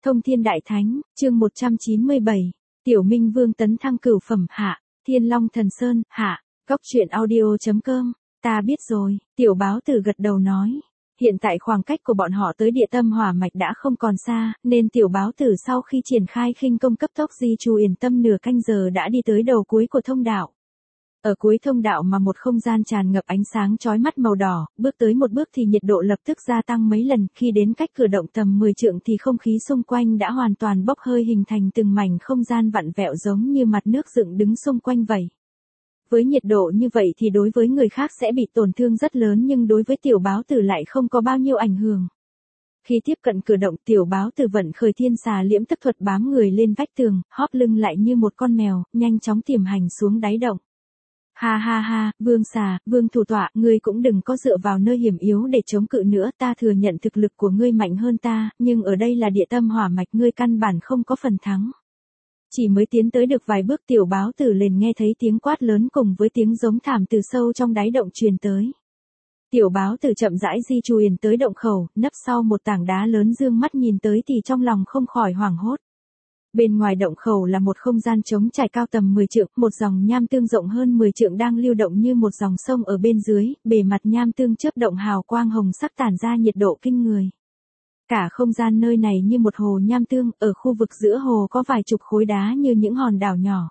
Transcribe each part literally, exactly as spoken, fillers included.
Thông Thiên Đại Thánh, chương một trăm chín mươi bảy, Tiểu Minh Vương tấn thăng cửu phẩm hạ, Thiên Long Thần Sơn, hạ, Góc truyện audio chấm com, ta biết rồi, Tiểu Báo Tử gật đầu nói. Hiện tại khoảng cách của bọn họ tới địa tâm hỏa mạch đã không còn xa, nên Tiểu Báo Tử sau khi triển khai khinh công cấp tốc di trù yên tâm nửa canh giờ đã đi tới đầu cuối của thông đạo. Ở cuối thông đạo mà một không gian tràn ngập ánh sáng chói mắt màu đỏ, bước tới một bước thì nhiệt độ lập tức gia tăng mấy lần, khi đến cách cửa động tầm mười trượng thì không khí xung quanh đã hoàn toàn bốc hơi hình thành từng mảnh không gian vặn vẹo giống như mặt nước dựng đứng xung quanh vậy. Với nhiệt độ như vậy thì đối với người khác sẽ bị tổn thương rất lớn nhưng đối với Tiểu Báo Tử lại không có bao nhiêu ảnh hưởng. Khi tiếp cận cửa động, Tiểu Báo Tử vận khởi thiên xà liễm tức thuật bám người lên vách tường, hóp lưng lại như một con mèo, nhanh chóng tiềm hành xuống đáy động. Ha ha ha, Vương xà, Vương thủ tọa, ngươi cũng đừng có dựa vào nơi hiểm yếu để chống cự nữa, ta thừa nhận thực lực của ngươi mạnh hơn ta, nhưng ở đây là địa tâm hỏa mạch, ngươi căn bản không có phần thắng. Chỉ mới tiến tới được vài bước, Tiểu Báo Tử liền nghe thấy tiếng quát lớn cùng với tiếng giống thảm từ sâu trong đáy động truyền tới. Tiểu Báo Tử chậm rãi di chuyển tới động khẩu, nấp sau một tảng đá lớn, dương mắt nhìn tới thì trong lòng không khỏi hoảng hốt. Bên ngoài động khẩu là một không gian trống trải cao tầm mười trượng, một dòng nham tương rộng hơn mười trượng đang lưu động như một dòng sông ở bên dưới, bề mặt nham tương chớp động hào quang hồng sắc tản ra nhiệt độ kinh người. Cả không gian nơi này như một hồ nham tương, ở khu vực giữa hồ có vài chục khối đá như những hòn đảo nhỏ.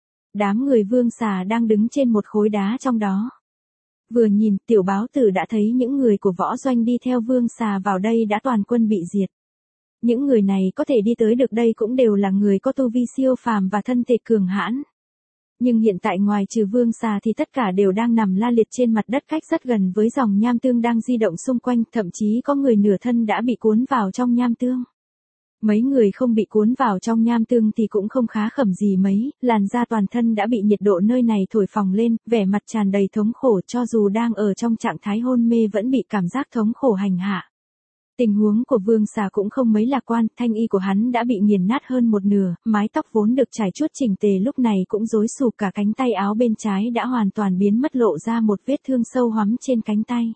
Đám người Vương xà đang đứng trên một khối đá trong đó. Vừa nhìn, Tiểu Báo Tử đã thấy những người của võ doanh đi theo Vương xà vào đây đã toàn quân bị diệt. Những người này có thể đi tới được đây cũng đều là người có tu vi siêu phàm và thân thể cường hãn. Nhưng hiện tại ngoài trừ Vương xà thì tất cả đều đang nằm la liệt trên mặt đất cách rất gần với dòng nham tương đang di động xung quanh, thậm chí có người nửa thân đã bị cuốn vào trong nham tương. Mấy người không bị cuốn vào trong nham tương thì cũng không khá khẩm gì mấy, làn da toàn thân đã bị nhiệt độ nơi này thổi phồng lên, vẻ mặt tràn đầy thống khổ, cho dù đang ở trong trạng thái hôn mê vẫn bị cảm giác thống khổ hành hạ. Tình huống của Vương xà cũng không mấy lạc quan, thanh y của hắn đã bị nghiền nát hơn một nửa, mái tóc vốn được trải chuốt chỉnh tề lúc này cũng rối xù, cả cánh tay áo bên trái đã hoàn toàn biến mất, lộ ra một vết thương sâu hoắm trên cánh tay.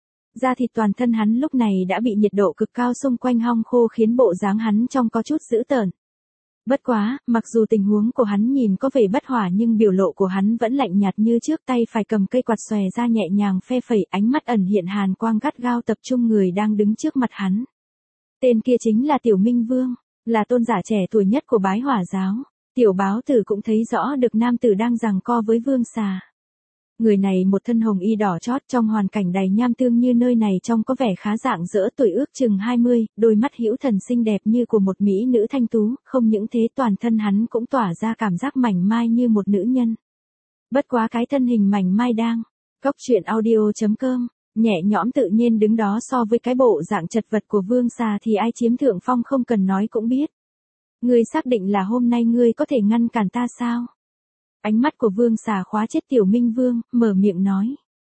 Da thịt toàn thân hắn lúc này đã bị nhiệt độ cực cao xung quanh hong khô khiến bộ dáng hắn trông có chút dữ tợn. Bất quá, mặc dù tình huống của hắn nhìn có vẻ bất hỏa nhưng biểu lộ của hắn vẫn lạnh nhạt như trước, tay phải cầm cây quạt xòe ra nhẹ nhàng phe phẩy, ánh mắt ẩn hiện hàn quang gắt gao tập trung người đang đứng trước mặt hắn. Tên kia chính là Tiểu Minh Vương, là tôn giả trẻ tuổi nhất của Bái Hỏa giáo. Tiểu Báo Tử cũng thấy rõ được nam tử đang giằng co với Vương xà. Người này một thân hồng y đỏ chót, trong hoàn cảnh đầy nham tương như nơi này trông có vẻ khá rạng rỡ, tuổi ước chừng hai mươi, đôi mắt hữu thần xinh đẹp như của một mỹ nữ thanh tú, không những thế toàn thân hắn cũng tỏa ra cảm giác mảnh mai như một nữ nhân. Bất quá cái thân hình mảnh mai đang, Góc truyện audio chấm com, nhẹ nhõm tự nhiên đứng đó so với cái bộ dạng chật vật của Vương xà thì ai chiếm thượng phong không cần nói cũng biết. Ngươi xác định là hôm nay ngươi có thể ngăn cản ta sao? Ánh mắt của Vương xà khóa chết Tiểu Minh Vương, mở miệng nói.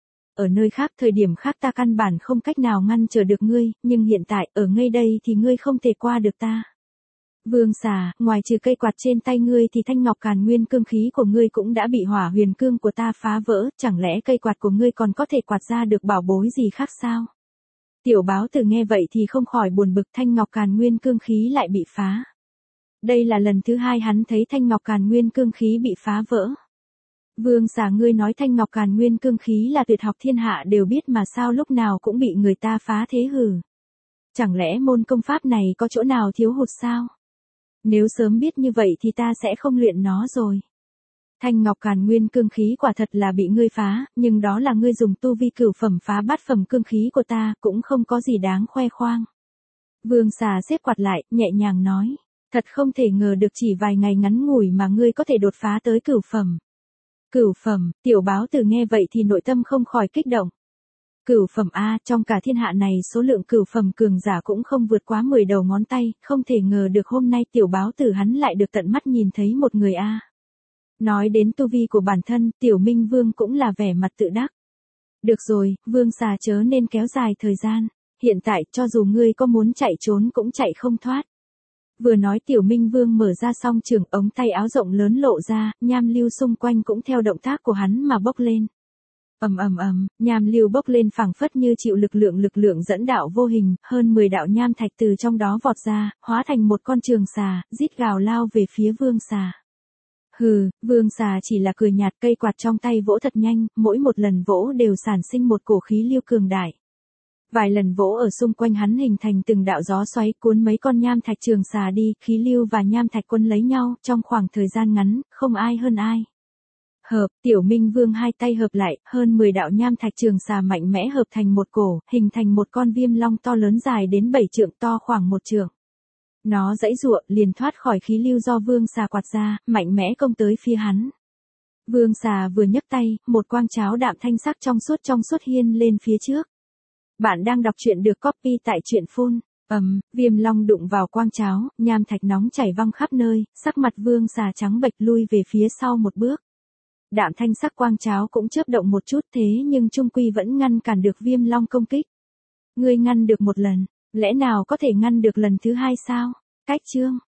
Ở nơi khác, thời điểm khác ta căn bản không cách nào ngăn trở được ngươi, nhưng hiện tại, ở ngay đây thì ngươi không thể qua được ta. Vương xà, ngoài trừ cây quạt trên tay ngươi thì thanh ngọc càn nguyên cương khí của ngươi cũng đã bị hỏa huyền cương của ta phá vỡ, chẳng lẽ cây quạt của ngươi còn có thể quạt ra được bảo bối gì khác sao? Tiểu Báo Tử nghe vậy thì không khỏi buồn bực, thanh ngọc càn nguyên cương khí lại bị phá. Đây là lần thứ hai hắn thấy thanh ngọc càn nguyên cương khí bị phá vỡ. Vương xà, ngươi nói thanh ngọc càn nguyên cương khí là tuyệt học thiên hạ đều biết mà sao lúc nào cũng bị người ta phá thế hử? Chẳng lẽ môn công pháp này có chỗ nào thiếu hụt sao? Nếu sớm biết như vậy thì ta sẽ không luyện nó rồi. Thanh ngọc càn nguyên cương khí quả thật là bị ngươi phá, nhưng đó là ngươi dùng tu vi cửu phẩm phá bát phẩm cương khí của ta, cũng không có gì đáng khoe khoang. Vương xà xếp quạt lại, nhẹ nhàng nói. Thật không thể ngờ được chỉ vài ngày ngắn ngủi mà ngươi có thể đột phá tới cửu phẩm. Cửu phẩm, Tiểu Báo Tử nghe vậy thì nội tâm không khỏi kích động. Cửu phẩm A, trong cả thiên hạ này số lượng cửu phẩm cường giả cũng không vượt quá mười đầu ngón tay, không thể ngờ được hôm nay Tiểu Báo Tử hắn lại được tận mắt nhìn thấy một người A. Nói đến tu vi của bản thân, Tiểu Minh Vương cũng là vẻ mặt tự đắc. Được rồi, Vương xà chớ nên kéo dài thời gian, hiện tại cho dù ngươi có muốn chạy trốn cũng chạy không thoát. Vừa nói Tiểu Minh Vương mở ra song trường, ống tay áo rộng lớn lộ ra, nham lưu xung quanh cũng theo động tác của hắn mà bốc lên. Ầm ầm ầm, nham lưu bốc lên phảng phất như chịu lực lượng lực lượng dẫn đạo vô hình, hơn mười đạo nham thạch từ trong đó vọt ra, hóa thành một con trường xà, rít gào lao về phía vương xà. Hừ, vương xà chỉ là cười nhạt, cây quạt trong tay vỗ thật nhanh, mỗi một lần vỗ đều sản sinh một cổ khí lưu cường đại. Vài lần vỗ ở xung quanh hắn hình thành từng đạo gió xoáy cuốn mấy con nham thạch trường xà đi, khí lưu và nham thạch quân lấy nhau, trong khoảng thời gian ngắn, không ai hơn ai. Hợp, Tiểu Minh Vương hai tay hợp lại, hơn mười đạo nham thạch trường xà mạnh mẽ hợp thành một cổ, hình thành một con viêm long to lớn dài đến bảy trượng, to khoảng một trượng. Nó giãy giụa, liền thoát khỏi khí lưu do vương xà quạt ra, mạnh mẽ công tới phía hắn. Vương xà vừa nhấc tay, một quang cháo đạm thanh sắc trong suốt trong suốt hiên lên phía trước. Bạn đang đọc truyện được copy tại truyện phun. Ầm, viêm long đụng vào quang cháo, nham thạch nóng chảy văng khắp nơi, sắc mặt vương xà trắng bệch lui về phía sau một bước. Đạm thanh sắc quang cháo cũng chớp động một chút, thế nhưng trung quy vẫn ngăn cản được viêm long công kích. Ngươi ngăn được một lần, lẽ nào có thể ngăn được lần thứ hai sao? Cách chương